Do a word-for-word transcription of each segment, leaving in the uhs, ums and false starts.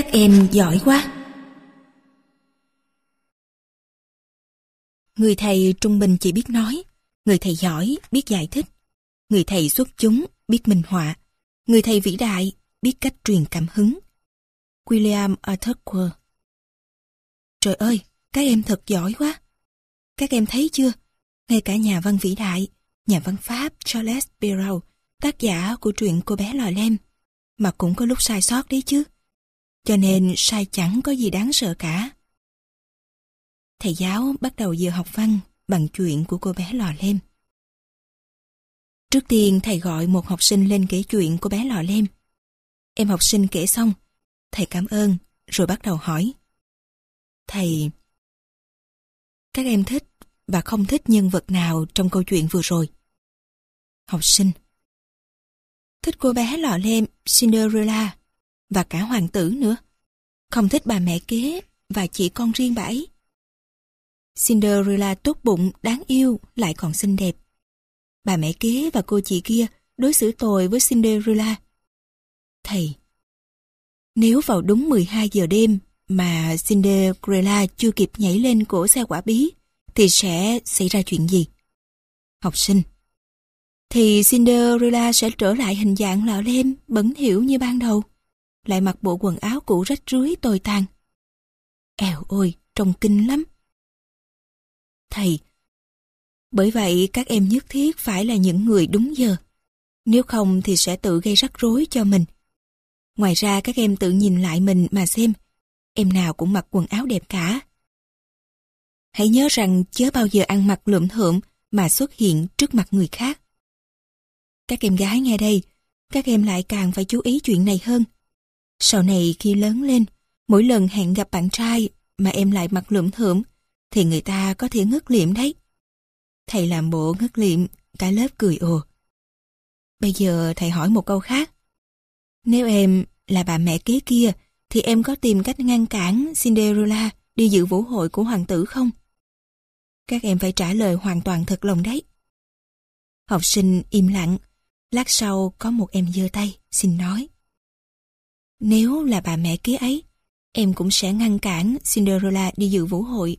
Các em giỏi quá. Người thầy trung bình chỉ biết nói, người thầy giỏi biết giải thích, người thầy xuất chúng biết minh họa, người thầy vĩ đại biết cách truyền cảm hứng. William Arthur Quare. Trời ơi, các em thật giỏi quá. Các em thấy chưa, ngay cả nhà văn vĩ đại, nhà văn Pháp Charles Perrault, tác giả của truyện Cô bé lò lem, mà cũng có lúc sai sót đấy chứ. Cho nên sai chẳng có gì đáng sợ cả. Thầy giáo bắt đầu giờ học văn bằng chuyện của cô bé lò lem. Trước tiên thầy gọi một học sinh lên kể chuyện cô bé lò lem. Em học sinh kể xong, thầy cảm ơn rồi bắt đầu hỏi. Thầy, các em thích và không thích nhân vật nào trong câu chuyện vừa rồi? Học sinh: thích cô bé lò lem Cinderella và cả hoàng tử nữa. Không thích bà mẹ kế và chỉ con riêng bà ấy. Cinderella tốt bụng, đáng yêu, lại còn xinh đẹp. Bà mẹ kế và cô chị kia đối xử tồi với Cinderella. Thầy: nếu vào đúng mười hai giờ đêm mà Cinderella chưa kịp nhảy lên cổ xe quả bí, thì sẽ xảy ra chuyện gì? Học sinh: thì Cinderella sẽ trở lại hình dạng lọ lem, bẩn thỉu như ban đầu, lại mặc bộ quần áo cũ rách rưới tồi tàn. Èo ôi, trông kinh lắm. Thầy: bởi vậy các em nhất thiết phải là những người đúng giờ, nếu không thì sẽ tự gây rắc rối cho mình. Ngoài ra các em tự nhìn lại mình mà xem, em nào cũng mặc quần áo đẹp cả. Hãy nhớ rằng chớ bao giờ ăn mặc lượm thượm mà xuất hiện trước mặt người khác. Các em gái nghe đây, các em lại càng phải chú ý chuyện này hơn. Sau này khi lớn lên, mỗi lần hẹn gặp bạn trai mà em lại mặc lượm thượm, thì người ta có thể ngất liệm đấy. Thầy làm bộ ngất liệm, cả lớp cười ồ. Bây giờ thầy hỏi một câu khác. Nếu em là bà mẹ kế kia, thì em có tìm cách ngăn cản Cinderella đi dự vũ hội của hoàng tử không? Các em phải trả lời hoàn toàn thật lòng đấy. Học sinh im lặng. Lát sau có một em giơ tay, xin nói. Nếu là bà mẹ kế ấy, em cũng sẽ ngăn cản Cinderella đi dự vũ hội.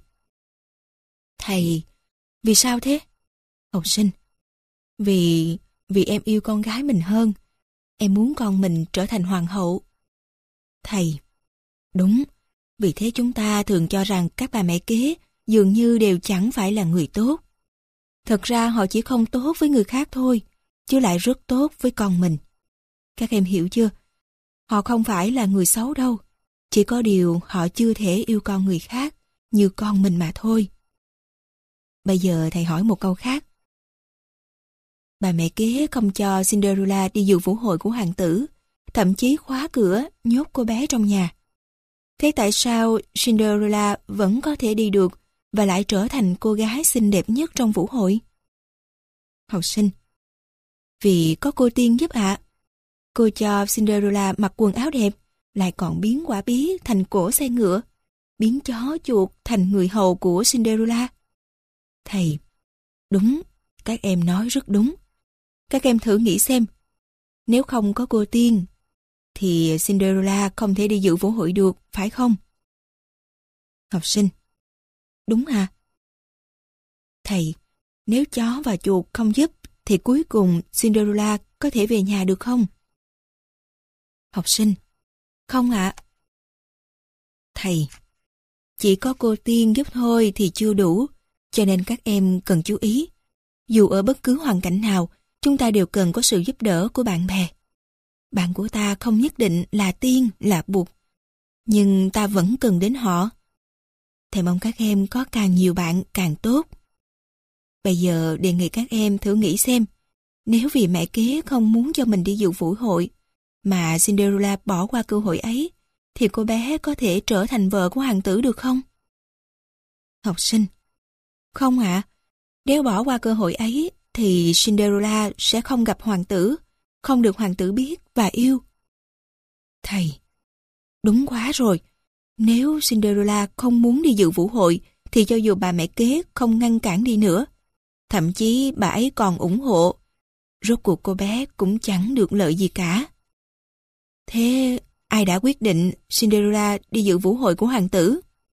Thầy: vì sao thế? Học sinh: Vì... vì em yêu con gái mình hơn. Em muốn con mình trở thành hoàng hậu. Thầy: đúng, vì thế chúng ta thường cho rằng các bà mẹ kế dường như đều chẳng phải là người tốt. Thật ra họ chỉ không tốt với người khác thôi, chứ lại rất tốt với con mình. Các em hiểu chưa? Họ không phải là người xấu đâu, chỉ có điều họ chưa thể yêu con người khác như con mình mà thôi. Bây giờ thầy hỏi một câu khác. Bà mẹ kế không cho Cinderella đi dự vũ hội của hoàng tử, thậm chí khóa cửa, nhốt cô bé trong nhà. Thế tại sao Cinderella vẫn có thể đi được và lại trở thành cô gái xinh đẹp nhất trong vũ hội? Học sinh: vì có cô tiên giúp ạ. À. Cô cho Cinderella mặc quần áo đẹp, lại còn biến quả bí thành cổ xe ngựa, biến chó chuột thành người hầu của Cinderella. Thầy: đúng, các em nói rất đúng. Các em thử nghĩ xem, nếu không có cô tiên, thì Cinderella không thể đi dự vũ hội được, phải không? Học sinh: đúng à? Thầy: nếu chó và chuột không giúp, thì cuối cùng Cinderella có thể về nhà được không? Học sinh: không ạ. À. Thầy: chỉ có cô tiên giúp thôi thì chưa đủ, cho nên các em cần chú ý. Dù ở bất cứ hoàn cảnh nào, chúng ta đều cần có sự giúp đỡ của bạn bè. Bạn của ta không nhất định là tiên, là Bụt, nhưng ta vẫn cần đến họ. Thầy mong các em có càng nhiều bạn càng tốt. Bây giờ đề nghị các em thử nghĩ xem, nếu vì mẹ kế không muốn cho mình đi dự vũ hội, mà Cinderella bỏ qua cơ hội ấy, thì cô bé có thể trở thành vợ của hoàng tử được không? Học sinh: không ạ. À. Nếu bỏ qua cơ hội ấy, thì Cinderella sẽ không gặp hoàng tử, không được hoàng tử biết và yêu. Thầy: đúng quá rồi. Nếu Cinderella không muốn đi dự vũ hội, thì cho dù bà mẹ kế không ngăn cản đi nữa, thậm chí bà ấy còn ủng hộ, rốt cuộc cô bé cũng chẳng được lợi gì cả. Thế ai đã quyết định Cinderella đi dự vũ hội của hoàng tử?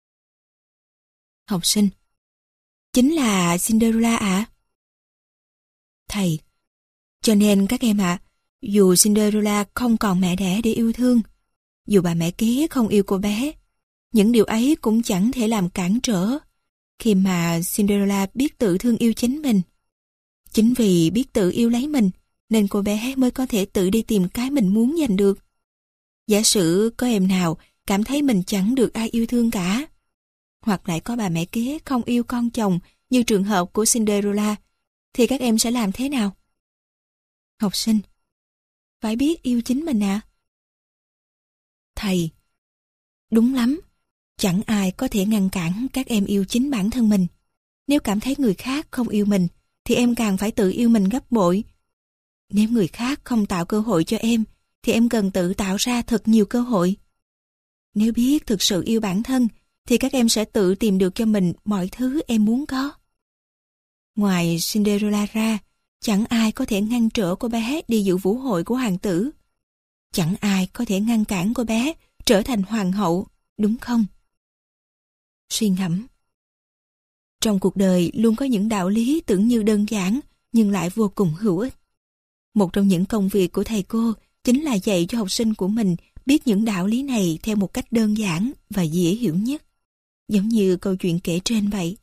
Học sinh: Chính là Cinderella ạ. Thầy: Cho nên các em ạ, dù Cinderella không còn mẹ đẻ để yêu thương, dù bà mẹ kế không yêu cô bé, những điều ấy cũng chẳng thể làm cản trở khi mà Cinderella biết tự thương yêu chính mình. Chính vì biết tự yêu lấy mình nên cô bé mới có thể tự đi tìm cái mình muốn giành được. Giả sử có em nào cảm thấy mình chẳng được ai yêu thương cả, hoặc lại có bà mẹ kế không yêu con chồng như trường hợp của Cinderella, thì các em sẽ làm thế nào? Học sinh: Phải biết yêu chính mình ạ. À? Thầy: Đúng lắm, chẳng ai có thể ngăn cản các em yêu chính bản thân mình. Nếu cảm thấy người khác không yêu mình, thì em càng phải tự yêu mình gấp bội. Nếu người khác không tạo cơ hội cho em, thì em cần tự tạo ra thật nhiều cơ hội. Nếu biết thực sự yêu bản thân, thì các em sẽ tự tìm được cho mình mọi thứ em muốn có. Ngoài Cinderella ra, chẳng ai có thể ngăn trở cô bé đi dự vũ hội của hoàng tử. Chẳng ai có thể ngăn cản cô bé trở thành hoàng hậu, đúng không? Suy ngẫm. Trong cuộc đời luôn có những đạo lý tưởng như đơn giản nhưng lại vô cùng hữu ích. Một trong những công việc của thầy cô chính là dạy cho học sinh của mình biết những đạo lý này theo một cách đơn giản và dễ hiểu nhất, giống như câu chuyện kể trên vậy.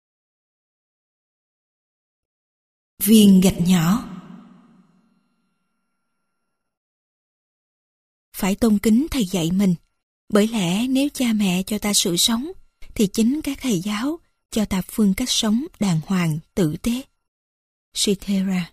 Viên gạch nhỏ. Phải tôn kính thầy dạy mình, bởi lẽ nếu cha mẹ cho ta sự sống, thì chính các thầy giáo cho ta phương cách sống đàng hoàng, tử tế. Cithera.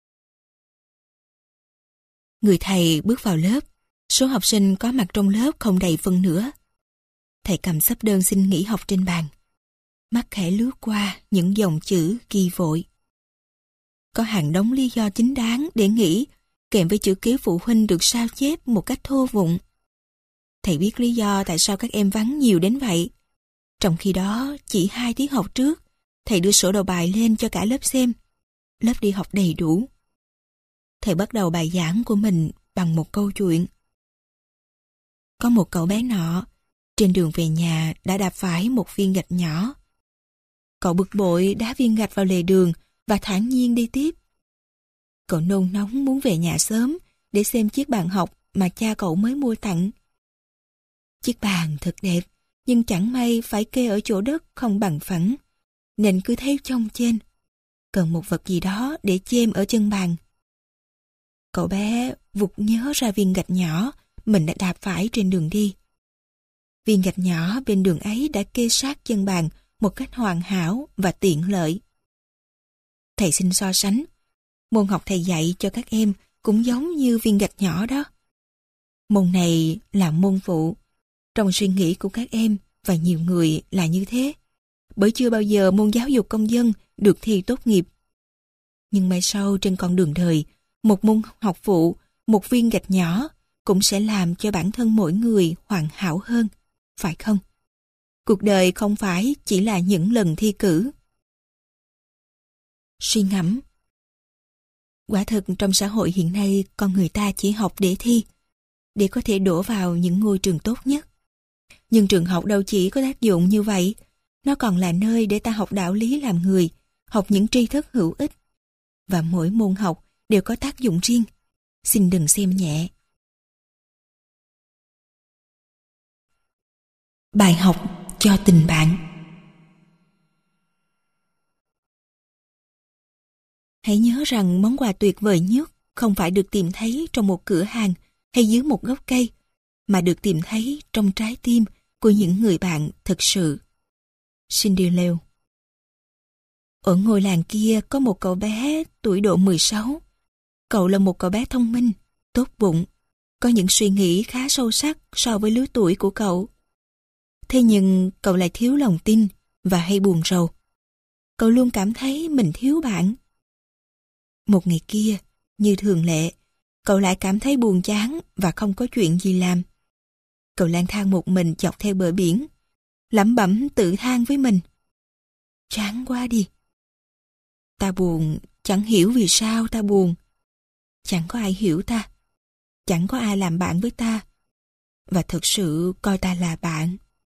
Người thầy bước vào lớp, số học sinh có mặt trong lớp không đầy phân nửa. Thầy cầm sắp đơn xin nghỉ học trên bàn. Mắt khẽ lướt qua những dòng chữ ghi vội. Có hàng đống lý do chính đáng để nghỉ, kèm với chữ ký phụ huynh được sao chép một cách thô vụng. Thầy biết lý do tại sao các em vắng nhiều đến vậy. Trong khi đó, chỉ hai tiết học trước, thầy đưa sổ đầu bài lên cho cả lớp xem. Lớp đi học đầy đủ. Thầy bắt đầu bài giảng của mình bằng một câu chuyện. Có một cậu bé nọ, trên đường về nhà đã đạp phải một viên gạch nhỏ. Cậu bực bội đá viên gạch vào lề đường và thản nhiên đi tiếp. Cậu nôn nóng muốn về nhà sớm để xem chiếc bàn học mà cha cậu mới mua tặng. Chiếc bàn thật đẹp, nhưng chẳng may phải kê ở chỗ đất không bằng phẳng, nên cứ thấy chông chênh. Cần một vật gì đó để chêm ở chân bàn. Cậu bé vụt nhớ ra viên gạch nhỏ mình đã đạp phải trên đường đi. Viên gạch nhỏ bên đường ấy đã kê sát chân bàn một cách hoàn hảo và tiện lợi. Thầy xin so sánh. Môn học thầy dạy cho các em cũng giống như viên gạch nhỏ đó. Môn này là môn phụ. Trong suy nghĩ của các em và nhiều người là như thế. Bởi chưa bao giờ môn giáo dục công dân được thi tốt nghiệp. Nhưng mai sau trên con đường đời, một môn học phụ, một viên gạch nhỏ cũng sẽ làm cho bản thân mỗi người hoàn hảo hơn, phải không? Cuộc đời không phải chỉ là những lần thi cử. Suy ngẫm. Quả thực trong xã hội hiện nay con người ta chỉ học để thi, để có thể đổ vào những ngôi trường tốt nhất. Nhưng trường học đâu chỉ có tác dụng như vậy, nó còn là nơi để ta học đạo lý làm người, học những tri thức hữu ích. Và mỗi môn học đều có tác dụng riêng. Xin đừng xem nhẹ. Bài học cho tình bạn. Hãy nhớ rằng món quà tuyệt vời nhất không phải được tìm thấy trong một cửa hàng hay dưới một gốc cây, mà được tìm thấy trong trái tim của những người bạn thực sự. Cindy Lêu. Ở ngôi làng kia có một cậu bé tuổi độ mười sáu. Cậu là một cậu bé thông minh, tốt bụng, có những suy nghĩ khá sâu sắc so với lứa tuổi của cậu. Thế nhưng cậu lại thiếu lòng tin và hay buồn rầu. Cậu luôn cảm thấy mình thiếu bạn. Một ngày kia, như thường lệ, cậu lại cảm thấy buồn chán và không có chuyện gì làm. Cậu lang thang một mình dọc theo bờ biển, lẩm bẩm tự than với mình. Chán quá đi. Ta buồn, chẳng hiểu vì sao ta buồn. Chẳng có ai hiểu ta. Chẳng có ai làm bạn với ta. và thực sự coi ta là bạn.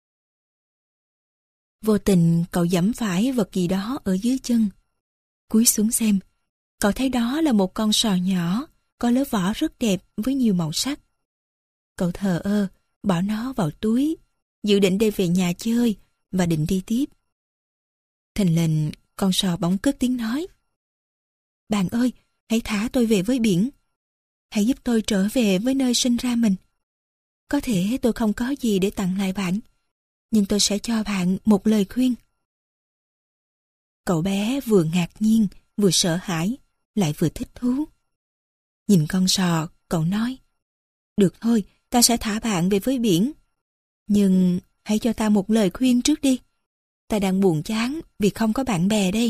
Vô tình cậu giẫm phải vật gì đó ở dưới chân. Cúi xuống xem, cậu thấy đó là một con sò nhỏ, có lớp vỏ rất đẹp với nhiều màu sắc. Cậu thờ ơ, bỏ nó vào túi, dự định đem về nhà chơi và định đi tiếp. Thình lình, con sò bỗng cất tiếng nói: "Bạn ơi, hãy thả tôi về với biển. Hãy giúp tôi trở về với nơi sinh ra mình. Có thể tôi không có gì để tặng lại bạn, nhưng tôi sẽ cho bạn một lời khuyên." Cậu bé vừa ngạc nhiên, vừa sợ hãi, lại vừa thích thú. Nhìn con sò, cậu nói: "Được thôi, ta sẽ thả bạn về với biển. Nhưng hãy cho ta một lời khuyên trước đi. Ta đang buồn chán vì không có bạn bè đây."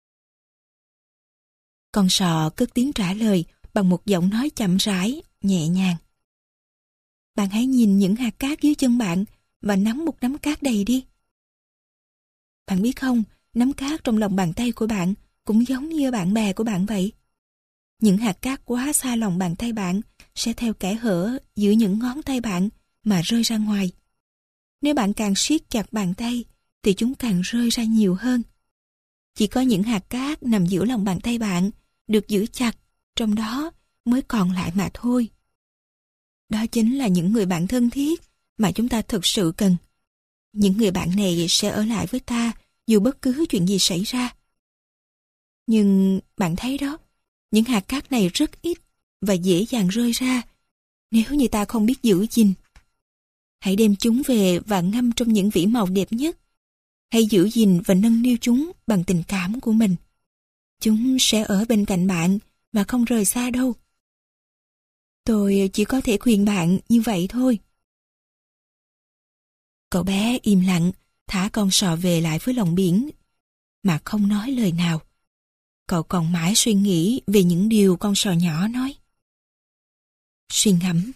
Con sò cất tiếng trả lời bằng một giọng nói chậm rãi, nhẹ nhàng: "Bạn hãy nhìn những hạt cát dưới chân bạn và nắm một nắm cát đầy đi. Bạn biết không, nắm cát trong lòng bàn tay của bạn cũng giống như bạn bè của bạn vậy. Những hạt cát quá xa lòng bàn tay bạn sẽ theo kẽ hở giữa những ngón tay bạn mà rơi ra ngoài. Nếu bạn càng siết chặt bàn tay thì chúng càng rơi ra nhiều hơn. Chỉ có những hạt cát nằm giữa lòng bàn tay bạn được giữ chặt trong đó mới còn lại mà thôi. Đó chính là những người bạn thân thiết mà chúng ta thực sự cần. Những người bạn này sẽ ở lại với ta dù bất cứ chuyện gì xảy ra. Nhưng bạn thấy đó, những hạt cát này rất ít và dễ dàng rơi ra nếu như ta không biết giữ gìn. Hãy đem chúng về và ngâm trong những vỉ màu đẹp nhất. Hãy giữ gìn và nâng niu chúng bằng tình cảm của mình. Chúng sẽ ở bên cạnh bạn và không rời xa đâu. Tôi chỉ có thể khuyên bạn như vậy thôi." Cậu bé im lặng, thả con sò về lại với lòng biển, mà không nói lời nào. Cậu còn mãi suy nghĩ về những điều con sò nhỏ nói. Suy ngẫm.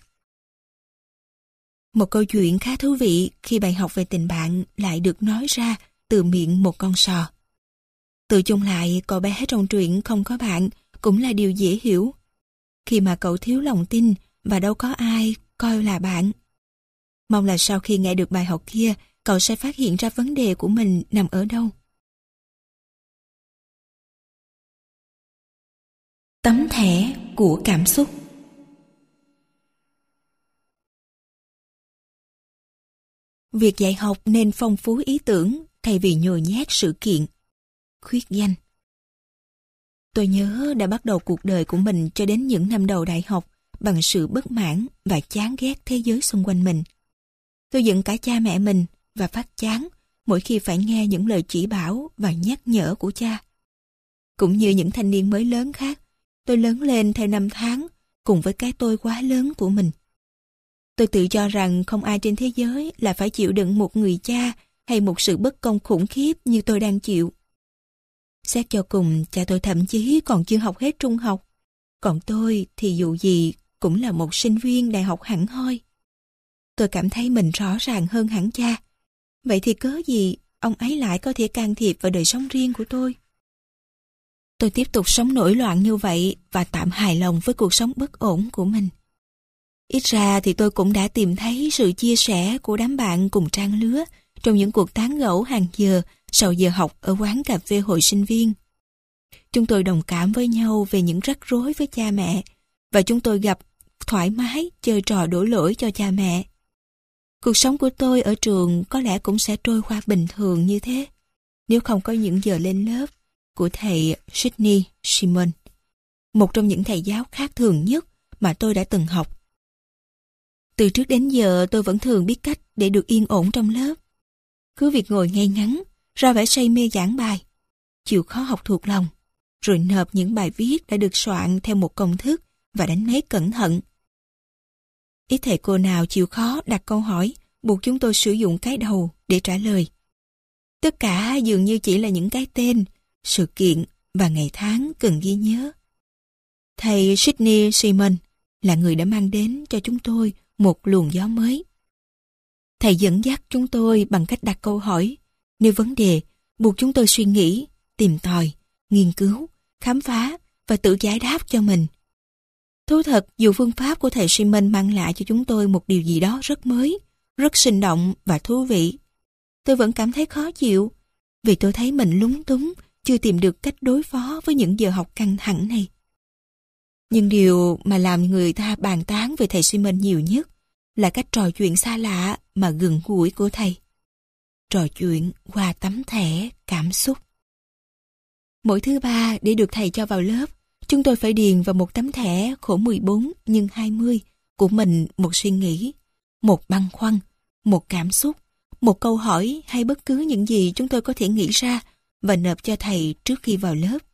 Một câu chuyện khá thú vị khi bài học về tình bạn lại được nói ra từ miệng một con sò. Tự chung lại, cậu bé trong truyện không có bạn cũng là điều dễ hiểu, khi mà cậu thiếu lòng tin và đâu có ai coi là bạn. Mong là sau khi nghe được bài học kia, cậu sẽ phát hiện ra vấn đề của mình nằm ở đâu. Tấm thẻ của cảm xúc. Việc dạy học nên phong phú ý tưởng thay vì nhồi nhét sự kiện. Khuyết danh. Tôi nhớ đã bắt đầu cuộc đời của mình cho đến những năm đầu đại học bằng sự bất mãn và chán ghét thế giới xung quanh mình. Tôi giận cả cha mẹ mình và phát chán mỗi khi phải nghe những lời chỉ bảo và nhắc nhở của cha. Cũng như những thanh niên mới lớn khác, tôi lớn lên theo năm tháng cùng với cái tôi quá lớn của mình. Tôi tự cho rằng không ai trên thế giới là phải chịu đựng một người cha hay một sự bất công khủng khiếp như tôi đang chịu. Xét cho cùng, cha tôi thậm chí còn chưa học hết trung học. Còn tôi thì dù gì cũng là một sinh viên đại học hẳn hoi. Tôi cảm thấy mình rõ ràng hơn hẳn cha. Vậy thì cớ gì ông ấy lại có thể can thiệp vào đời sống riêng của tôi? Tôi tiếp tục sống nổi loạn như vậy và tạm hài lòng với cuộc sống bất ổn của mình. Ít ra thì tôi cũng đã tìm thấy sự chia sẻ của đám bạn cùng trang lứa trong những cuộc tán gẫu hàng giờ sau giờ học ở quán cà phê hội sinh viên. Chúng tôi đồng cảm với nhau về những rắc rối với cha mẹ và chúng tôi gặp thoải mái chơi trò đổ lỗi cho cha mẹ. Cuộc sống của tôi ở trường có lẽ cũng sẽ trôi qua bình thường như thế nếu không có những giờ lên lớp của thầy Sidney Simon, một trong những thầy giáo khác thường nhất mà tôi đã từng học. Từ trước đến giờ tôi vẫn thường biết cách để được yên ổn trong lớp. Cứ việc ngồi ngay ngắn, ra vẻ say mê giảng bài, chịu khó học thuộc lòng, rồi nộp những bài viết đã được soạn theo một công thức và đánh máy cẩn thận. Ít thầy cô nào chịu khó đặt câu hỏi buộc chúng tôi sử dụng cái đầu để trả lời. Tất cả dường như chỉ là những cái tên, sự kiện và ngày tháng cần ghi nhớ. Thầy Sidney Simon là người đã mang đến cho chúng tôi một luồng gió mới. Thầy dẫn dắt chúng tôi bằng cách đặt câu hỏi, nêu vấn đề, buộc chúng tôi suy nghĩ, tìm tòi, nghiên cứu, khám phá và tự giải đáp cho mình. Thú thật, dù phương pháp của thầy Simon mang lại cho chúng tôi một điều gì đó rất mới, rất sinh động và thú vị, tôi vẫn cảm thấy khó chịu, vì tôi thấy mình lúng túng, chưa tìm được cách đối phó với những giờ học căng thẳng này. Nhưng điều mà làm người ta bàn tán về thầy Simon nhiều nhất là cách trò chuyện xa lạ mà gần gũi của thầy. Trò chuyện qua tấm thẻ cảm xúc. Mỗi thứ ba để được thầy cho vào lớp, chúng tôi phải điền vào một tấm thẻ khổ mười bốn nhân hai mươi của mình một suy nghĩ, một băn khoăn, một cảm xúc, một câu hỏi hay bất cứ những gì chúng tôi có thể nghĩ ra và nộp cho thầy trước khi vào lớp.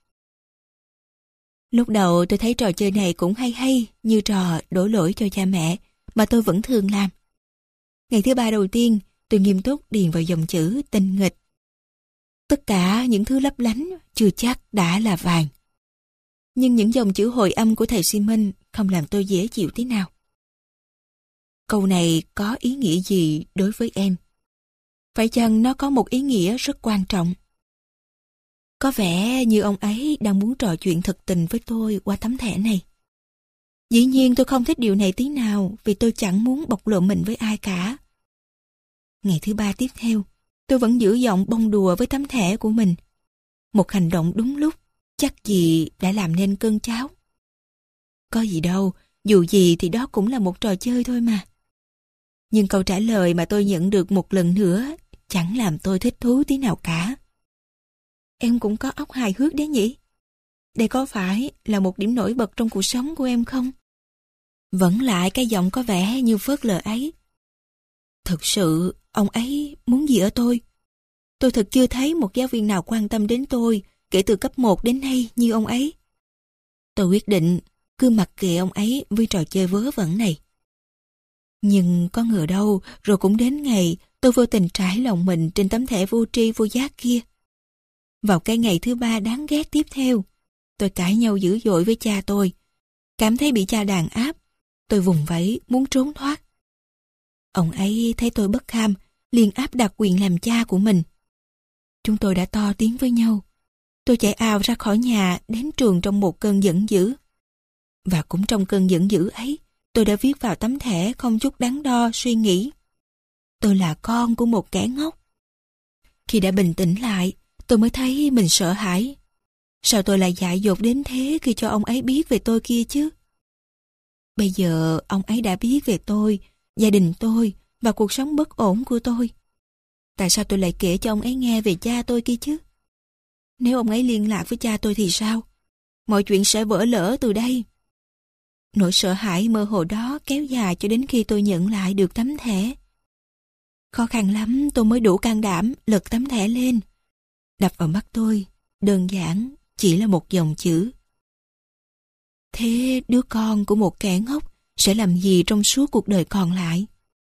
Lúc đầu tôi thấy trò chơi này cũng hay hay như trò đổ lỗi cho cha mẹ mà tôi vẫn thường làm. Ngày thứ ba đầu tiên, tôi nghiêm túc điền vào dòng chữ tinh nghịch. Tất cả những thứ lấp lánh chưa chắc đã là vàng. Nhưng những dòng chữ hồi âm của thầy Simon không làm tôi dễ chịu tí nào. Câu này có ý nghĩa gì đối với em? Phải chăng nó có một ý nghĩa rất quan trọng? Có vẻ như ông ấy đang muốn trò chuyện thật tình với tôi qua tấm thẻ này. Dĩ nhiên tôi không thích điều này tí nào vì tôi chẳng muốn bộc lộ mình với ai cả. Ngày thứ ba tiếp theo, tôi vẫn giữ giọng bông đùa với tấm thẻ của mình. Một hành động đúng lúc, chắc gì đã làm nên cơn cháo. Có gì đâu, dù gì thì đó cũng là một trò chơi thôi mà. Nhưng câu trả lời mà tôi nhận được một lần nữa chẳng làm tôi thích thú tí nào cả. Em cũng có óc hài hước đấy nhỉ? Đây có phải là một điểm nổi bật trong cuộc sống của em không? Vẫn lại cái giọng có vẻ như phớt lờ ấy. Thực sự, ông ấy muốn gì ở tôi? Tôi thật chưa thấy một giáo viên nào quan tâm đến tôi kể từ cấp một đến nay như ông ấy. Tôi quyết định cứ mặc kệ ông ấy với trò chơi vớ vẩn này. Nhưng có ngờ đâu, rồi cũng đến ngày tôi vô tình trải lòng mình trên tấm thẻ vô tri vô giác kia. Vào cái ngày thứ ba đáng ghét tiếp theo, tôi cãi nhau dữ dội với cha tôi. Cảm thấy bị cha đàn áp, tôi vùng vẫy muốn trốn thoát. Ông ấy thấy tôi bất kham, liền áp đặt quyền làm cha của mình. Chúng tôi đã to tiếng với nhau. Tôi chạy ào ra khỏi nhà đến trường trong một cơn giận dữ. Và cũng trong cơn giận dữ ấy, tôi đã viết vào tấm thẻ không chút đắn đo suy nghĩ. Tôi là con của một kẻ ngốc. Khi đã bình tĩnh lại, tôi mới thấy mình sợ hãi. Sao tôi lại dại dột đến thế khi cho ông ấy biết về tôi kia chứ? Bây giờ ông ấy đã biết về tôi, gia đình tôi và cuộc sống bất ổn của tôi. Tại sao tôi lại kể cho ông ấy nghe về cha tôi kia chứ? Nếu ông ấy liên lạc với cha tôi thì sao? Mọi chuyện sẽ vỡ lỡ từ đây. Nỗi sợ hãi mơ hồ đó kéo dài cho đến khi tôi nhận lại được tấm thẻ. Khó khăn lắm tôi mới đủ can đảm lật tấm thẻ lên. Đập vào mắt tôi, đơn giản, chỉ là một dòng chữ. Thế đứa con của một kẻ ngốc sẽ làm gì trong suốt cuộc đời còn lại?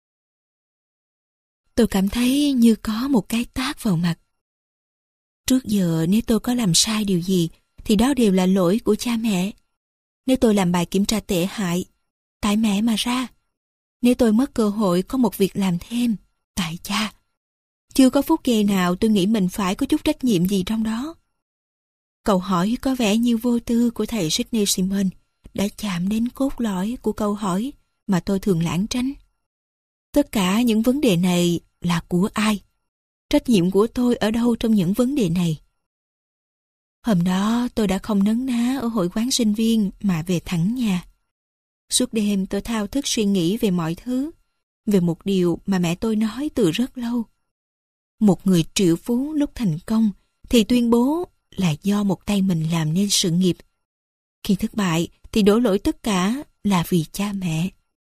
Tôi cảm thấy như có một cái tát vào mặt. Trước giờ nếu tôi có làm sai điều gì thì đó đều là lỗi của cha mẹ. Nếu tôi làm bài kiểm tra tệ hại, tại mẹ mà ra. Nếu tôi mất cơ hội có một việc làm thêm, tại cha. Chưa có phút giây nào tôi nghĩ mình phải có chút trách nhiệm gì trong đó. Câu hỏi có vẻ như vô tư của thầy Sidney Simon đã chạm đến cốt lõi của câu hỏi mà tôi thường lảng tránh. Tất cả những vấn đề này là của ai? Trách nhiệm của tôi ở đâu trong những vấn đề này? Hôm đó tôi đã không nấn ná ở hội quán sinh viên mà về thẳng nhà. Suốt đêm tôi thao thức suy nghĩ về mọi thứ, về một điều mà mẹ tôi nói từ rất lâu. Một người triệu phú lúc thành công thì tuyên bố là do một tay mình làm nên sự nghiệp. Khi thất bại thì đổ lỗi tất cả là vì cha mẹ.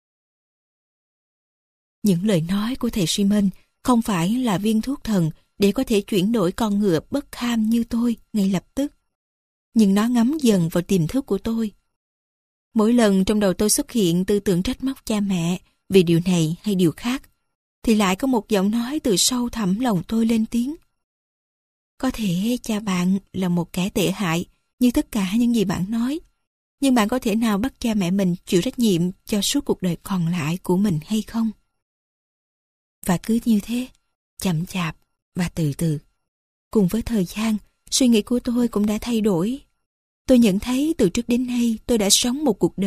Những lời nói của thầy Simon không phải là viên thuốc thần để có thể chuyển đổi con ngựa bất kham như tôi ngay lập tức. Nhưng nó ngấm dần vào tiềm thức của tôi. Mỗi lần trong đầu tôi xuất hiện tư tưởng trách móc cha mẹ vì điều này hay điều khác, thì lại có một giọng nói từ sâu thẳm lòng tôi lên tiếng. Có thể cha bạn là một kẻ tệ hại như tất cả những gì bạn nói, nhưng bạn có thể nào bắt cha mẹ mình chịu trách nhiệm cho suốt cuộc đời còn lại của mình hay không? Và cứ như thế, chậm chạp và từ từ. Cùng với thời gian, suy nghĩ của tôi cũng đã thay đổi. Tôi nhận thấy từ trước đến nay tôi đã sống một cuộc đời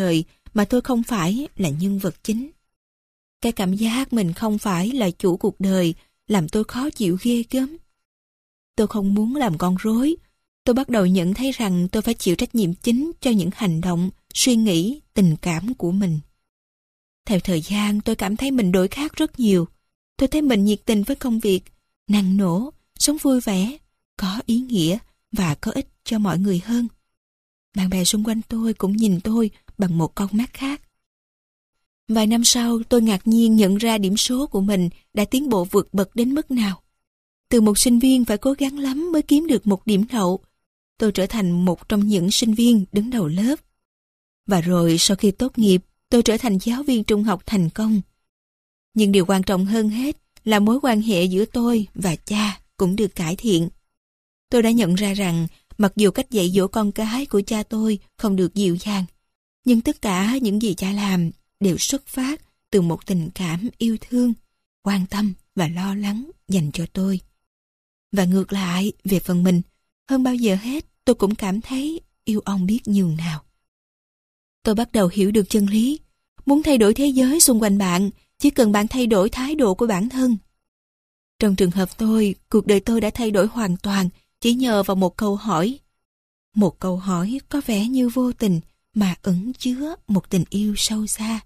mà tôi không phải là nhân vật chính. Cái cảm giác mình không phải là chủ cuộc đời làm tôi khó chịu ghê gớm. Tôi không muốn làm con rối. Tôi bắt đầu nhận thấy rằng tôi phải chịu trách nhiệm chính cho những hành động, suy nghĩ, tình cảm của mình. Theo thời gian, tôi cảm thấy mình đổi khác rất nhiều. Tôi thấy mình nhiệt tình với công việc, năng nổ, sống vui vẻ, có ý nghĩa và có ích cho mọi người hơn. Bạn bè xung quanh tôi cũng nhìn tôi bằng một con mắt khác. Vài năm sau, tôi ngạc nhiên nhận ra điểm số của mình đã tiến bộ vượt bậc đến mức nào. Từ một sinh viên phải cố gắng lắm mới kiếm được một điểm đậu, tôi trở thành một trong những sinh viên đứng đầu lớp. Và rồi sau khi tốt nghiệp, tôi trở thành giáo viên trung học thành công. Nhưng điều quan trọng hơn hết là mối quan hệ giữa tôi và cha cũng được cải thiện. Tôi đã nhận ra rằng mặc dù cách dạy dỗ con cái của cha tôi không được dịu dàng, nhưng tất cả những gì cha làm đều xuất phát từ một tình cảm yêu thương, quan tâm và lo lắng dành cho tôi. Và ngược lại, về phần mình, hơn bao giờ hết tôi cũng cảm thấy yêu ông biết nhường nào. Tôi bắt đầu hiểu được chân lý, muốn thay đổi thế giới xung quanh bạn, chỉ cần bạn thay đổi thái độ của bản thân. Trong trường hợp tôi, cuộc đời tôi đã thay đổi hoàn toàn chỉ nhờ vào một câu hỏi. Một câu hỏi có vẻ như vô tình mà ẩn chứa một tình yêu sâu xa.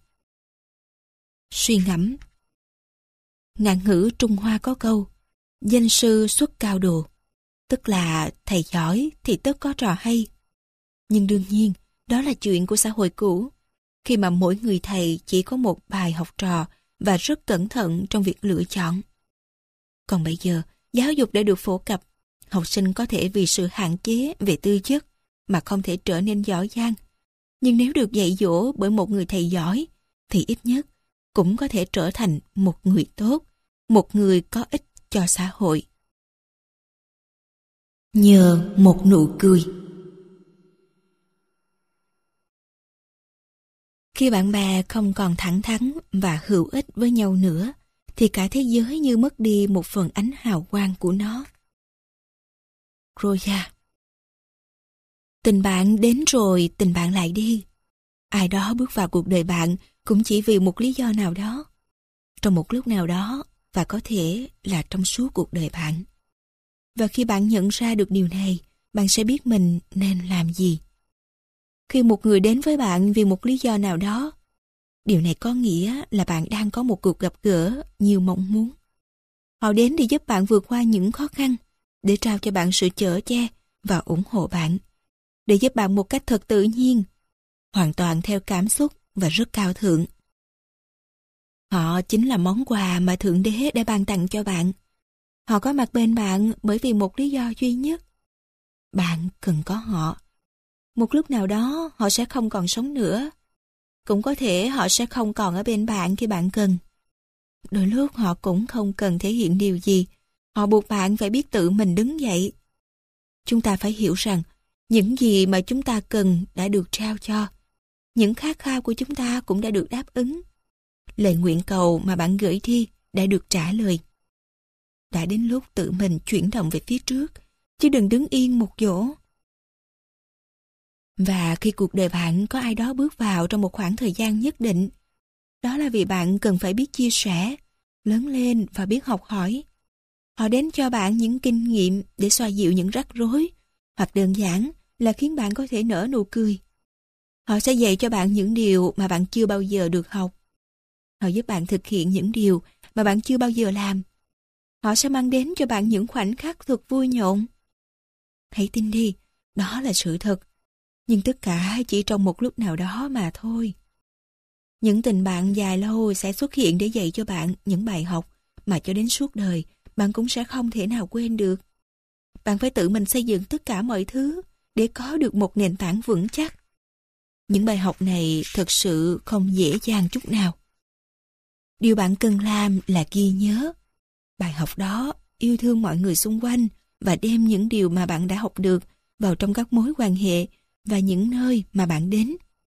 Suy ngẫm. Ngạn ngữ Trung Hoa có câu, danh sư xuất cao đồ, tức là thầy giỏi thì tất có trò hay. Nhưng đương nhiên, đó là chuyện của xã hội cũ, khi mà mỗi người thầy chỉ có một bài học trò và rất cẩn thận trong việc lựa chọn. Còn bây giờ, giáo dục đã được phổ cập, học sinh có thể vì sự hạn chế về tư chất mà không thể trở nên giỏi giang. Nhưng nếu được dạy dỗ bởi một người thầy giỏi, thì ít nhất cũng có thể trở thành một người tốt, một người có ích cho xã hội. Nhờ một nụ cười. Khi bạn bè không còn thẳng thắn và hữu ích với nhau nữa, thì cả thế giới như mất đi một phần ánh hào quang của nó. Roya. Tình bạn đến rồi, tình bạn lại đi. Ai đó bước vào cuộc đời bạn cũng chỉ vì một lý do nào đó, trong một lúc nào đó, và có thể là trong suốt cuộc đời bạn. Và khi bạn nhận ra được điều này, bạn sẽ biết mình nên làm gì. Khi một người đến với bạn vì một lý do nào đó, điều này có nghĩa là bạn đang có một cuộc gặp gỡ như mong muốn. Họ đến để giúp bạn vượt qua những khó khăn, để trao cho bạn sự chở che và ủng hộ bạn, để giúp bạn một cách thật tự nhiên, hoàn toàn theo cảm xúc và rất cao thượng. Họ chính là món quà mà Thượng Đế đã ban tặng cho bạn. Họ có mặt bên bạn bởi vì một lý do duy nhất. Bạn cần có họ. Một lúc nào đó họ sẽ không còn sống nữa. Cũng có thể họ sẽ không còn ở bên bạn khi bạn cần. Đôi lúc họ cũng không cần thể hiện điều gì. Họ buộc bạn phải biết tự mình đứng dậy. Chúng ta phải hiểu rằng những gì mà chúng ta cần đã được trao cho. Những khát khao của chúng ta cũng đã được đáp ứng. Lời nguyện cầu mà bạn gửi đi đã được trả lời. Đã đến lúc tự mình chuyển động về phía trước, chứ đừng đứng yên một chỗ. Và khi cuộc đời bạn có ai đó bước vào trong một khoảng thời gian nhất định, đó là vì bạn cần phải biết chia sẻ, lớn lên và biết học hỏi. Họ đến cho bạn những kinh nghiệm để xoa dịu những rắc rối, hoặc đơn giản là khiến bạn có thể nở nụ cười. Họ sẽ dạy cho bạn những điều mà bạn chưa bao giờ được học. Họ giúp bạn thực hiện những điều mà bạn chưa bao giờ làm. Họ sẽ mang đến cho bạn những khoảnh khắc thật vui nhộn. Hãy tin đi, đó là sự thật. Nhưng tất cả chỉ trong một lúc nào đó mà thôi. Những tình bạn dài lâu sẽ xuất hiện để dạy cho bạn những bài học mà cho đến suốt đời bạn cũng sẽ không thể nào quên được. Bạn phải tự mình xây dựng tất cả mọi thứ để có được một nền tảng vững chắc. Những bài học này thật sự không dễ dàng chút nào. Điều bạn cần làm là ghi nhớ bài học đó, yêu thương mọi người xung quanh và đem những điều mà bạn đã học được vào trong các mối quan hệ và những nơi mà bạn đến.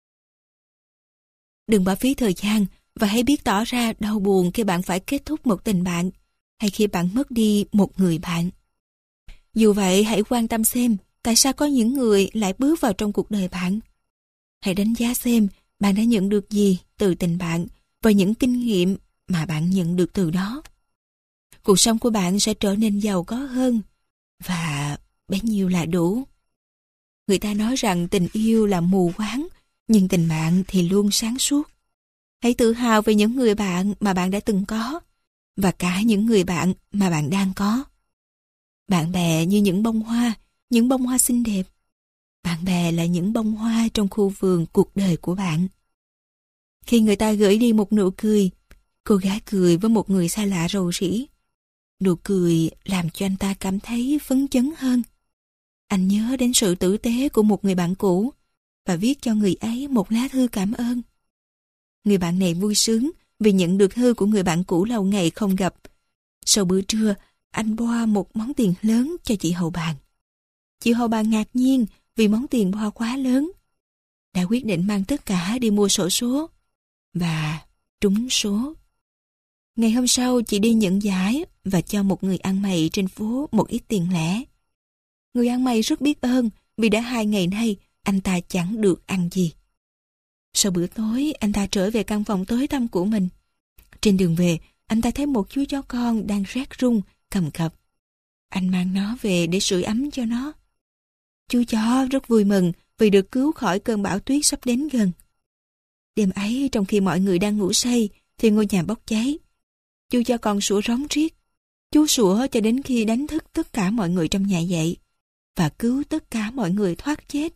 Đừng bỏ phí thời gian và hãy biết tỏ ra đau buồn khi bạn phải kết thúc một tình bạn hay khi bạn mất đi một người bạn. Dù vậy, hãy quan tâm xem tại sao có những người lại bước vào trong cuộc đời bạn. Hãy đánh giá xem Bạn đã nhận được gì từ tình bạn và những kinh nghiệm mà bạn nhận được từ đó? Cuộc sống của bạn sẽ trở nên giàu có hơn và bấy nhiêu là đủ. Người ta nói rằng tình yêu là mù quáng, nhưng tình bạn thì luôn sáng suốt. Hãy tự hào về những người bạn mà bạn đã từng có và cả những người bạn mà bạn đang có. Bạn bè như những bông hoa, những bông hoa xinh đẹp. Bạn bè là những bông hoa trong khu vườn cuộc đời của bạn. Khi người ta gửi đi một nụ cười, cô gái cười với một người xa lạ rầu rĩ. Nụ cười làm cho anh ta cảm thấy phấn chấn hơn. Anh nhớ đến sự tử tế của một người bạn cũ và viết cho người ấy một lá thư cảm ơn. Người bạn này vui sướng vì nhận được thư của người bạn cũ lâu ngày không gặp. Sau bữa trưa, anh boa một món tiền lớn cho chị hầu bàn. Chị hầu bàn ngạc nhiên vì món tiền boa quá lớn. Đã quyết định mang tất cả đi mua xổ số và trúng số. Ngày hôm sau, chị đi nhận giải và cho một người ăn mày trên phố một ít tiền lẻ. Người ăn mày rất biết ơn vì đã hai ngày nay anh ta chẳng được ăn gì. Sau bữa tối, anh ta trở về căn phòng tối tăm của mình. Trên đường về, anh ta thấy một chú chó con đang rét run, cầm cập. Anh mang nó về để sưởi ấm cho nó. Chú chó rất vui mừng vì được cứu khỏi cơn bão tuyết sắp đến gần. Đêm ấy, trong khi mọi người đang ngủ say, thì ngôi nhà bốc cháy. Chú chó con sủa rống riết. Chú sủa cho đến khi đánh thức tất cả mọi người trong nhà dậy và cứu tất cả mọi người thoát chết.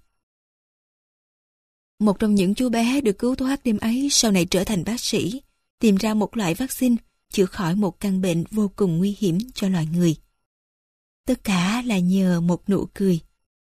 Một trong những chú bé được cứu thoát đêm ấy sau này trở thành bác sĩ, tìm ra một loại vaccine chữa khỏi một căn bệnh vô cùng nguy hiểm cho loài người. Tất cả là nhờ một nụ cười.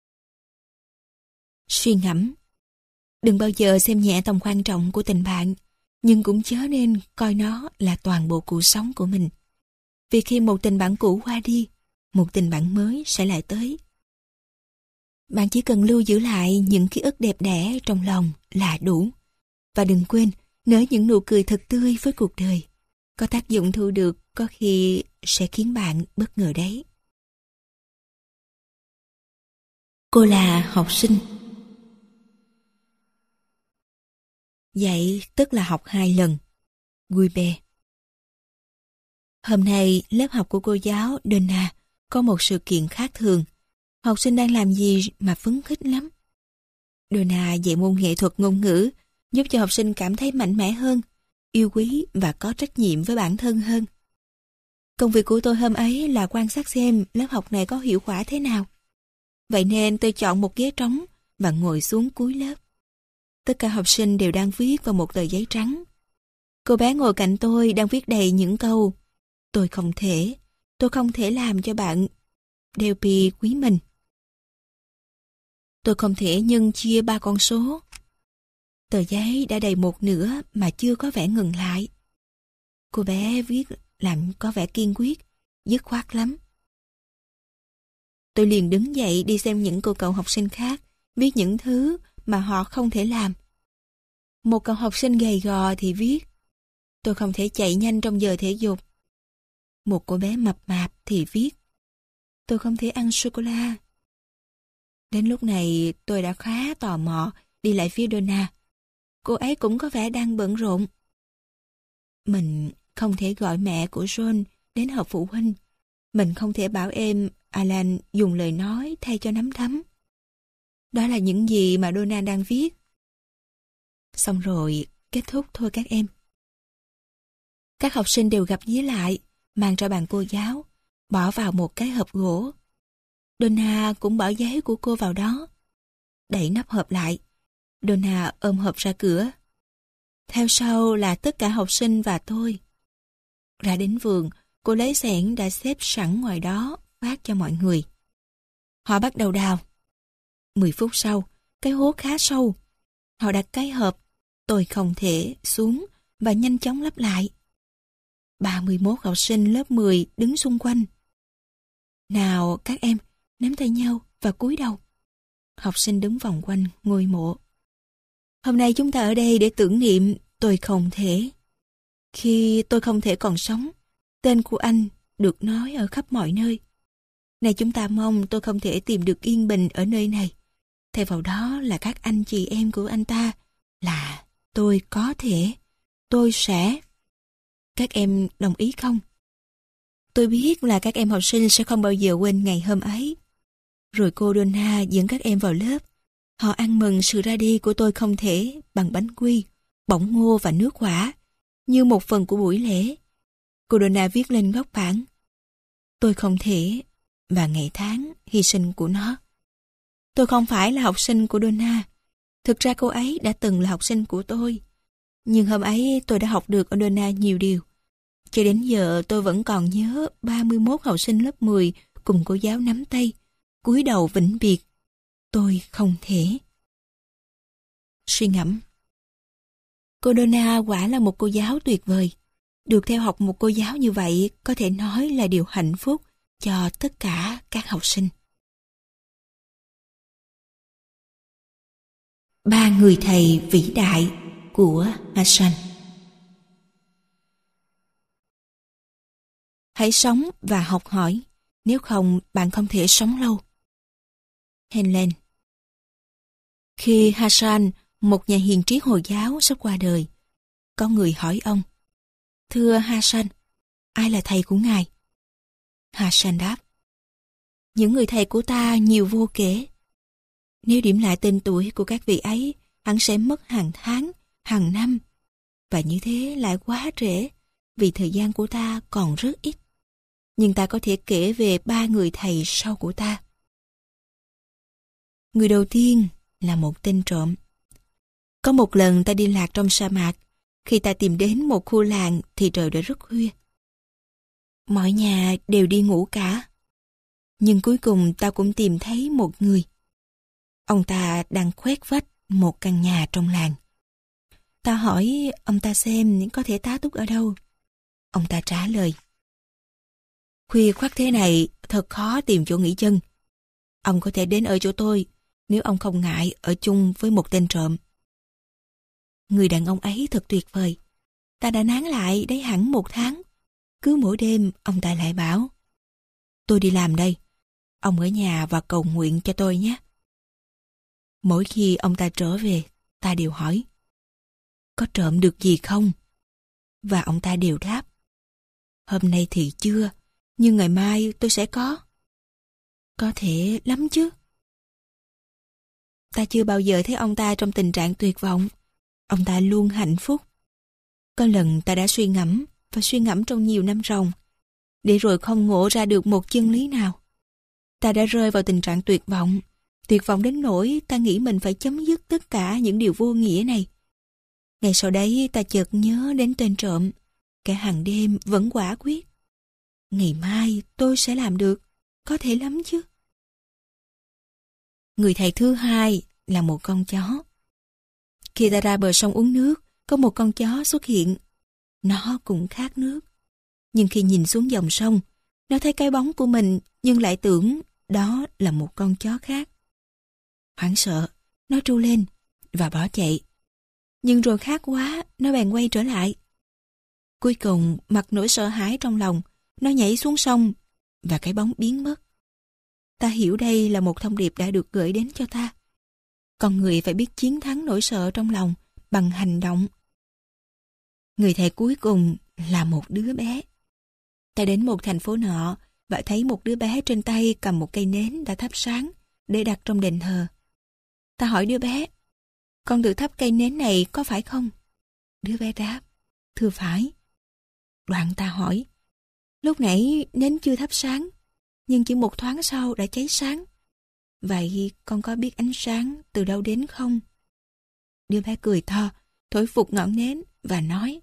Suy ngẫm. Đừng bao giờ xem nhẹ tầm quan trọng của tình bạn, nhưng cũng chớ nên coi nó là toàn bộ cuộc sống của mình. Vì khi một tình bạn cũ qua đi, một tình bạn mới sẽ lại tới. Bạn chỉ cần lưu giữ lại những ký ức đẹp đẽ trong lòng là đủ. Và đừng quên, nở những nụ cười thật tươi với cuộc đời. Có tác dụng thu được, có khi sẽ khiến bạn bất ngờ đấy. Cô là học sinh. Dạy tức là học hai lần. Guibe. Hôm nay, lớp học của cô giáo Donna có một sự kiện khác thường. Học sinh đang làm gì mà phấn khích lắm. Donna dạy môn nghệ thuật ngôn ngữ, giúp cho học sinh cảm thấy mạnh mẽ hơn, yêu quý và có trách nhiệm với bản thân hơn. Công việc của tôi hôm ấy là quan sát xem lớp học này có hiệu quả thế nào. Vậy nên tôi chọn một ghế trống và ngồi xuống cuối lớp. Tất cả học sinh đều đang viết vào một tờ giấy trắng. Cô bé ngồi cạnh tôi đang viết đầy những câu: tôi không thể, tôi không thể làm cho bạn Delphi quý mình. Tôi không thể nhân chia ba con số. Tờ giấy đã đầy một nửa mà chưa có vẻ ngừng lại. Cô bé viết làm có vẻ kiên quyết, dứt khoát lắm. Tôi liền đứng dậy đi xem những cô cậu học sinh khác viết những thứ mà họ không thể làm. Một cậu học sinh gầy gò thì viết: tôi không thể chạy nhanh trong giờ thể dục. Một cô bé mập mạp thì viết: tôi không thể ăn sô-cô-la. Đến lúc này tôi đã khá tò mò đi lại phía Donna. Cô ấy cũng có vẻ đang bận rộn. Mình không thể gọi mẹ của John đến họp phụ huynh. Mình không thể bảo em Alan dùng lời nói thay cho nắm đấm. Đó là những gì mà Donna đang viết. Xong rồi, kết thúc thôi các em. Các học sinh đều gặp vía lại, mang ra bàn cô giáo, bỏ vào một cái hộp gỗ. Donna cũng bỏ giấy của cô vào đó. Đẩy nắp hộp lại, Donna ôm hộp ra cửa. Theo sau là tất cả học sinh và tôi. Ra đến vườn, cô lấy xẻng đã xếp sẵn ngoài đó, phát cho mọi người. Họ bắt đầu đào. Mười phút sau, cái hố khá sâu. Họ đặt cái hộp tôi không thể xuống và nhanh chóng lấp lại. ba mươi mốt học sinh lớp mười đứng xung quanh. Nào các em, nắm tay nhau và cúi đầu. Học sinh đứng vòng quanh ngôi mộ. Hôm nay chúng ta ở đây để tưởng niệm tôi không thể. Khi tôi không thể còn sống, tên của anh được nói ở khắp mọi nơi. Này chúng ta mong tôi không thể tìm được yên bình ở nơi này. Thay vào đó là các anh chị em của anh ta, là tôi có thể, tôi sẽ. Các em đồng ý không? Tôi biết là các em học sinh sẽ không bao giờ quên ngày hôm ấy. Rồi cô Donna dẫn các em vào lớp. Họ ăn mừng sự ra đi của tôi không thể bằng bánh quy, bỏng ngô và nước quả, như một phần của buổi lễ. Cô Donna viết lên góc bảng: tôi không thể, và ngày tháng hy sinh của nó. Tôi không phải là học sinh của Donna. Thực ra cô ấy đã từng là học sinh của tôi. Nhưng hôm ấy tôi đã học được ở Donna nhiều điều. Cho đến giờ tôi vẫn còn nhớ ba mươi mốt học sinh lớp mười cùng cô giáo nắm tay, cúi đầu vĩnh biệt. Tôi không thể. Suy ngẫm. Cô Donna quả là một cô giáo tuyệt vời. Được theo học một cô giáo như vậy có thể nói là điều hạnh phúc cho tất cả các học sinh. Ba người thầy vĩ đại của Hassan. Hãy sống và học hỏi, nếu không bạn không thể sống lâu. Helen. Khi Hassan, một nhà hiền triết Hồi giáo sắp qua đời, có người hỏi ông: thưa Hassan, ai là thầy của ngài? Hassan đáp: những người thầy của ta nhiều vô kể. Nếu điểm lại tên tuổi của các vị ấy, hắn sẽ mất hàng tháng, hàng năm. Và như thế lại quá trễ, vì thời gian của ta còn rất ít. Nhưng ta có thể kể về ba người thầy sau của ta. Người đầu tiên là một tên trộm. Có một lần ta đi lạc trong sa mạc. Khi ta tìm đến một khu làng thì trời đã rất khuya. Mọi nhà đều đi ngủ cả. Nhưng cuối cùng ta cũng tìm thấy một người. Ông ta đang khoét vách một căn nhà trong làng. Ta hỏi ông ta xem có thể tá túc ở đâu. Ông ta trả lời: khuya khoắt thế này thật khó tìm chỗ nghỉ chân. Ông có thể đến ở chỗ tôi nếu ông không ngại ở chung với một tên trộm. Người đàn ông ấy thật tuyệt vời. Ta đã nán lại đấy hẳn một tháng. Cứ mỗi đêm ông ta lại bảo: tôi đi làm đây, ông ở nhà và cầu nguyện cho tôi nhé. Mỗi khi ông ta trở về, ta đều hỏi: có trộm được gì không? Và ông ta đều đáp: hôm nay thì chưa, nhưng ngày mai tôi sẽ có. Có thể lắm chứ. Ta chưa bao giờ thấy ông ta trong tình trạng tuyệt vọng. Ông ta luôn hạnh phúc. Có lần ta đã suy ngẫm và suy ngẫm trong nhiều năm ròng, để rồi không ngộ ra được một chân lý nào. Ta đã rơi vào tình trạng tuyệt vọng, tuyệt vọng đến nỗi ta nghĩ mình phải chấm dứt tất cả những điều vô nghĩa này. Ngày sau đấy ta chợt nhớ đến tên trộm, kẻ hàng đêm vẫn quả quyết. Ngày mai tôi sẽ làm được, có thể lắm chứ. Người thầy thứ hai là một con chó. Khi ta ra bờ sông uống nước, có một con chó xuất hiện. Nó cũng khát nước. Nhưng khi nhìn xuống dòng sông, nó thấy cái bóng của mình nhưng lại tưởng đó là một con chó khác. Hoảng sợ, nó tru lên và bỏ chạy. Nhưng rồi khát quá, nó bèn quay trở lại. Cuối cùng, mặc nỗi sợ hãi trong lòng, nó nhảy xuống sông và cái bóng biến mất. Ta hiểu đây là một thông điệp đã được gửi đến cho ta. Con người phải biết chiến thắng nỗi sợ trong lòng bằng hành động. Người thầy cuối cùng là một đứa bé. Ta đến một thành phố nọ và thấy một đứa bé trên tay cầm một cây nến đã thắp sáng để đặt trong đền thờ. Ta hỏi đứa bé: con được thắp cây nến này có phải không? Đứa bé đáp: thưa phải. Đoạn ta hỏi: lúc nãy nến chưa thắp sáng, nhưng chỉ một thoáng sau đã cháy sáng. Vậy con có biết ánh sáng từ đâu đến không? Đứa bé cười to, thổi phụt ngọn nến và nói: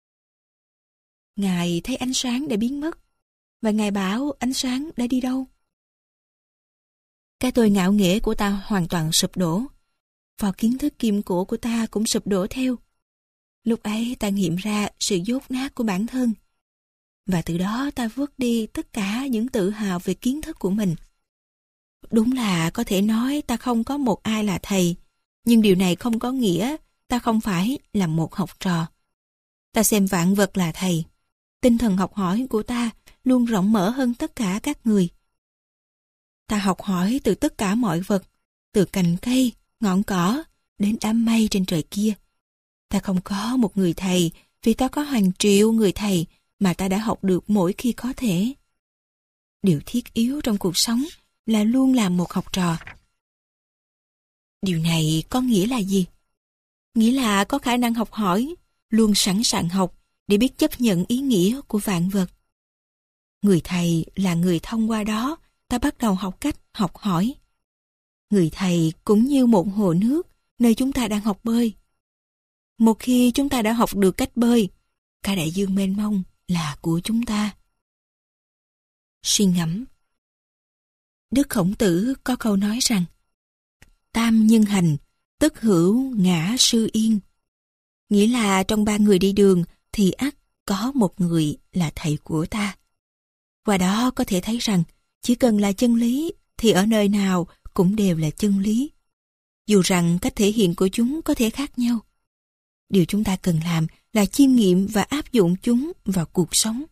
Ngài thấy ánh sáng đã biến mất, và Ngài bảo ánh sáng đã đi đâu? Cái tôi ngạo nghễ của ta hoàn toàn sụp đổ. Vỏ kiến thức kim cổ của ta cũng sụp đổ theo. Lúc ấy ta nghiệm ra sự dốt nát của bản thân. Và từ đó ta vứt đi tất cả những tự hào về kiến thức của mình. Đúng là có thể nói ta không có một ai là thầy, nhưng điều này không có nghĩa ta không phải là một học trò. Ta xem vạn vật là thầy. Tinh thần học hỏi của ta luôn rộng mở hơn tất cả các người. Ta học hỏi từ tất cả mọi vật, từ cành cây, ngọn cỏ, đến đám mây trên trời kia. Ta không có một người thầy vì ta có hàng triệu người thầy mà ta đã học được mỗi khi có thể. Điều thiết yếu trong cuộc sống là luôn làm một học trò. Điều này có nghĩa là gì? Nghĩa là có khả năng học hỏi, luôn sẵn sàng học để biết chấp nhận ý nghĩa của vạn vật. Người thầy là người thông qua đó ta bắt đầu học cách học hỏi. Người thầy cũng như một hồ nước nơi chúng ta đang học bơi. Một khi chúng ta đã học được cách bơi, cả đại dương mênh mông là của chúng ta. Suy ngẫm. Đức Khổng Tử có câu nói rằng: tam nhân hành, tức hữu ngã sư yên. Nghĩa là trong ba người đi đường thì ắt có một người là thầy của ta. Qua đó có thể thấy rằng chỉ cần là chân lý thì ở nơi nào cũng đều là chân lý. Dù rằng cách thể hiện của chúng có thể khác nhau. Điều chúng ta cần làm là chiêm nghiệm và áp dụng chúng vào cuộc sống.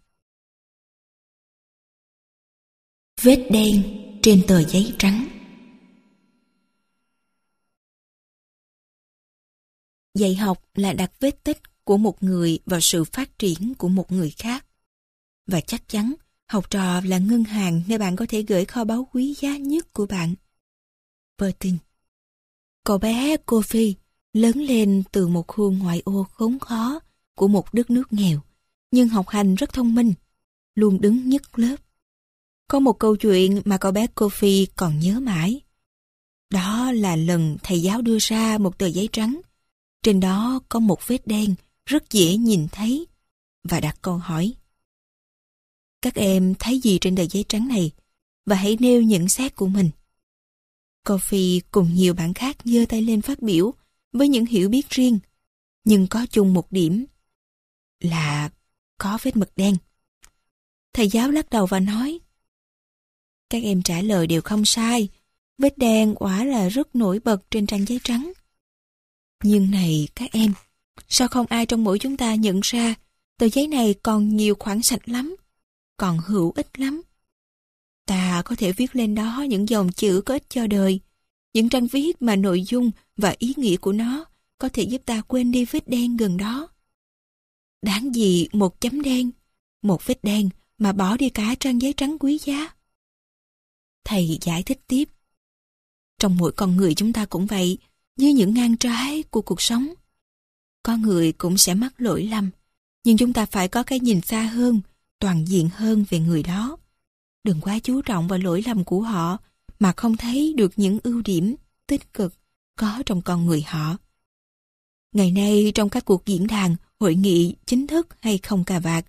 Vết đen trên tờ giấy trắng. Dạy học là đặt vết tích của một người vào sự phát triển của một người khác. Và chắc chắn học trò là ngân hàng nơi bạn có thể gửi kho báu quý giá nhất của bạn. Bertin. Cậu bé Kofi lớn lên từ một khu ngoại ô khốn khó của một đất nước nghèo, nhưng học hành rất thông minh, luôn đứng nhất lớp. Có một câu chuyện mà cậu bé Kofi còn nhớ mãi. Đó là lần thầy giáo đưa ra một tờ giấy trắng. Trên đó có một vết đen rất dễ nhìn thấy và đặt câu hỏi: các em thấy gì trên tờ giấy trắng này? Và hãy nêu nhận xét của mình. Kofi cùng nhiều bạn khác giơ tay lên phát biểu với những hiểu biết riêng, nhưng có chung một điểm là có vết mực đen. Thầy giáo lắc đầu và nói: các em trả lời đều không sai, vết đen quả là rất nổi bật trên trang giấy trắng. Nhưng này các em, sao không ai trong mỗi chúng ta nhận ra tờ giấy này còn nhiều khoảng sạch lắm, còn hữu ích lắm. Ta có thể viết lên đó những dòng chữ có ích cho đời, những trang viết mà nội dung và ý nghĩa của nó có thể giúp ta quên đi vết đen gần đó. Đáng gì một chấm đen, một vết đen mà bỏ đi cả trang giấy trắng quý giá. Thầy giải thích tiếp: trong mỗi con người chúng ta cũng vậy, như những ngang trái của cuộc sống. Có người cũng sẽ mắc lỗi lầm, nhưng chúng ta phải có cái nhìn xa hơn, toàn diện hơn về người đó. Đừng quá chú trọng vào lỗi lầm của họ mà không thấy được những ưu điểm tích cực có trong con người họ. Ngày nay trong các cuộc diễn đàn, hội nghị chính thức hay không cà vạt,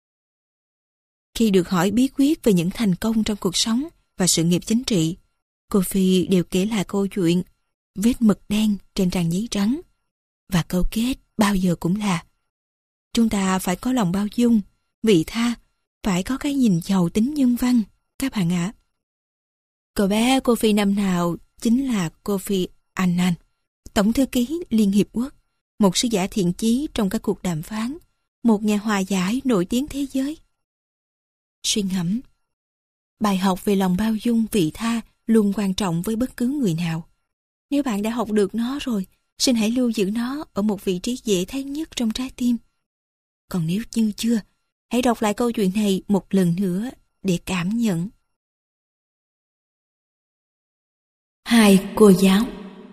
khi được hỏi bí quyết về những thành công trong cuộc sống và sự nghiệp chính trị, Kofi đều kể lại câu chuyện vết mực đen trên trang giấy trắng. Và câu kết bao giờ cũng là: chúng ta phải có lòng bao dung, vị tha, phải có cái nhìn giàu tính nhân văn, các bạn ạ. Cậu bé Kofi năm nào chính là Kofi Annan, Tổng thư ký Liên Hiệp Quốc, một sứ giả thiện chí trong các cuộc đàm phán, một nhà hòa giải nổi tiếng thế giới. Suy ngẫm. Bài học về lòng bao dung, vị tha luôn quan trọng với bất cứ người nào. Nếu bạn đã học được nó rồi, xin hãy lưu giữ nó ở một vị trí dễ thấy nhất trong trái tim. Còn nếu như chưa, hãy đọc lại câu chuyện này một lần nữa để cảm nhận. Hai cô giáo.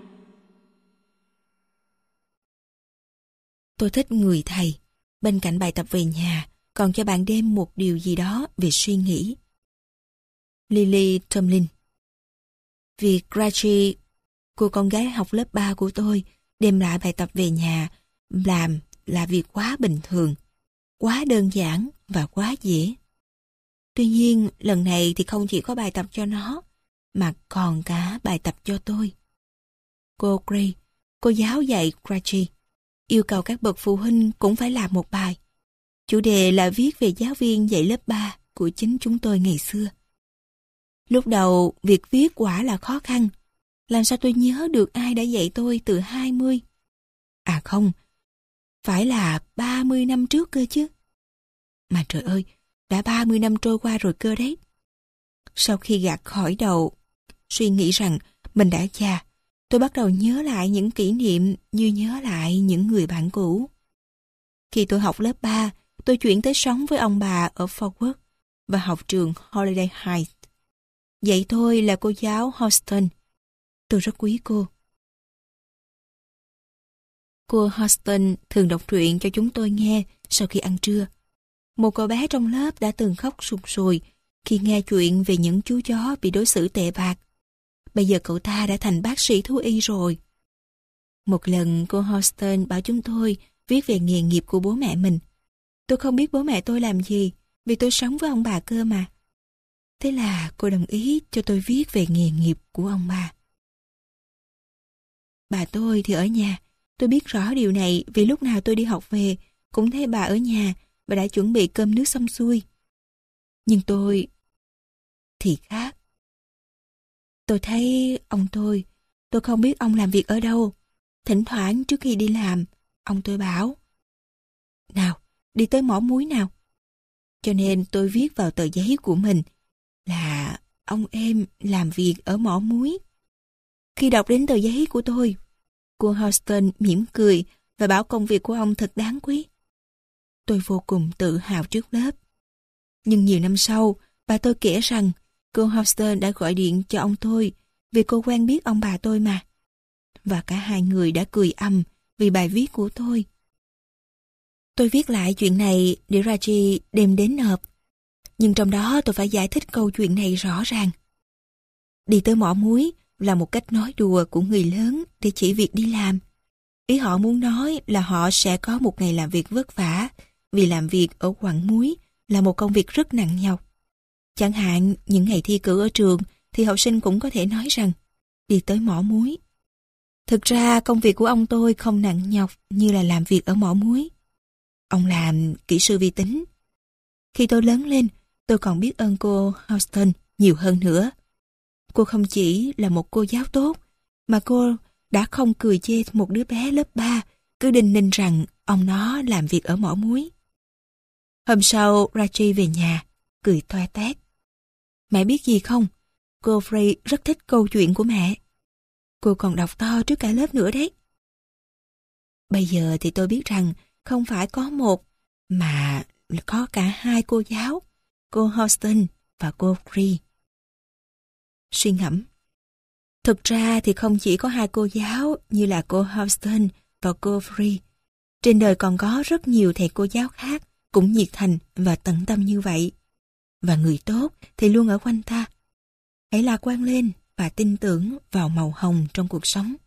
Tôi thích người thầy. Bên cạnh bài tập về nhà, còn cho bạn đem một điều gì đó về suy nghĩ. Lily Tomlin. Việc Gracie, cô con gái học lớp ba của tôi, đem lại bài tập về nhà làm là việc quá bình thường, quá đơn giản và quá dễ. Tuy nhiên, lần này thì không chỉ có bài tập cho nó, mà còn cả bài tập cho tôi. Cô Gray, cô giáo dạy Gracie, yêu cầu các bậc phụ huynh cũng phải làm một bài. Chủ đề là viết về giáo viên dạy lớp ba của chính chúng tôi ngày xưa. Lúc đầu, việc viết quả là khó khăn. Làm sao tôi nhớ được ai đã dạy tôi từ hai mươi? À không, phải là ba mươi năm trước cơ chứ. Mà trời ơi, đã ba mươi năm trôi qua rồi cơ đấy. Sau khi gạt khỏi đầu, suy nghĩ rằng mình đã già, tôi bắt đầu nhớ lại những kỷ niệm như nhớ lại những người bạn cũ. Khi tôi học lớp ba, tôi chuyển tới sống với ông bà ở Fort Worth và học trường Holiday Heights. Dạy tôi là cô giáo Houston. Tôi rất quý cô. Cô Houston thường đọc truyện cho chúng tôi nghe sau khi ăn trưa. Một cậu bé trong lớp đã từng khóc sụt sùi khi nghe chuyện về những chú chó bị đối xử tệ bạc. Bây giờ cậu ta đã thành bác sĩ thú y rồi. Một lần cô Houston bảo chúng tôi viết về nghề nghiệp của bố mẹ mình. Tôi không biết bố mẹ tôi làm gì vì tôi sống với ông bà cơ mà. Thế là cô đồng ý cho tôi viết về nghề nghiệp của ông bà. Bà tôi thì ở nhà. Tôi biết rõ điều này vì lúc nào tôi đi học về cũng thấy bà ở nhà và đã chuẩn bị cơm nước xong xuôi. Nhưng tôi thì khác. Tôi thấy ông tôi, tôi không biết ông làm việc ở đâu. Thỉnh thoảng trước khi đi làm, ông tôi bảo: nào, đi tới mỏ muối nào. Cho nên tôi viết vào tờ giấy của mình là ông em làm việc ở mỏ muối. Khi đọc đến tờ giấy của tôi, cô Houston mỉm cười và bảo công việc của ông thật đáng quý. Tôi vô cùng tự hào trước lớp. Nhưng nhiều năm sau, bà tôi kể rằng cô Houston đã gọi điện cho ông tôi vì cô quen biết ông bà tôi mà. Và cả hai người đã cười ầm vì bài viết của tôi. Tôi viết lại chuyện này để Raji đem đến nộp. Nhưng trong đó tôi phải giải thích câu chuyện này rõ ràng. Đi tới mỏ muối là một cách nói đùa của người lớn để chỉ việc đi làm. Ý họ muốn nói là họ sẽ có một ngày làm việc vất vả vì làm việc ở quặng muối là một công việc rất nặng nhọc. Chẳng hạn những ngày thi cử ở trường thì học sinh cũng có thể nói rằng đi tới mỏ muối. Thực ra công việc của ông tôi không nặng nhọc như là làm việc ở mỏ muối. Ông làm kỹ sư vi tính. Khi tôi lớn lên, tôi còn biết ơn cô Houston nhiều hơn nữa. Cô không chỉ là một cô giáo tốt, mà cô đã không cười chê một đứa bé lớp ba cứ đinh ninh rằng ông nó làm việc ở mỏ muối. Hôm sau, Raji về nhà, cười toe toét. Mẹ biết gì không? Cô Frey rất thích câu chuyện của mẹ. Cô còn đọc to trước cả lớp nữa đấy. Bây giờ thì tôi biết rằng không phải có một, mà có cả hai cô giáo, cô Houston và cô Free. Suy ngẫm. Thực ra thì không chỉ có hai cô giáo như là cô Houston và cô Free. Trên đời còn có rất nhiều thầy cô giáo khác cũng nhiệt thành và tận tâm như vậy. Và người tốt thì luôn ở quanh ta. Hãy lạc quan lên và tin tưởng vào màu hồng trong cuộc sống.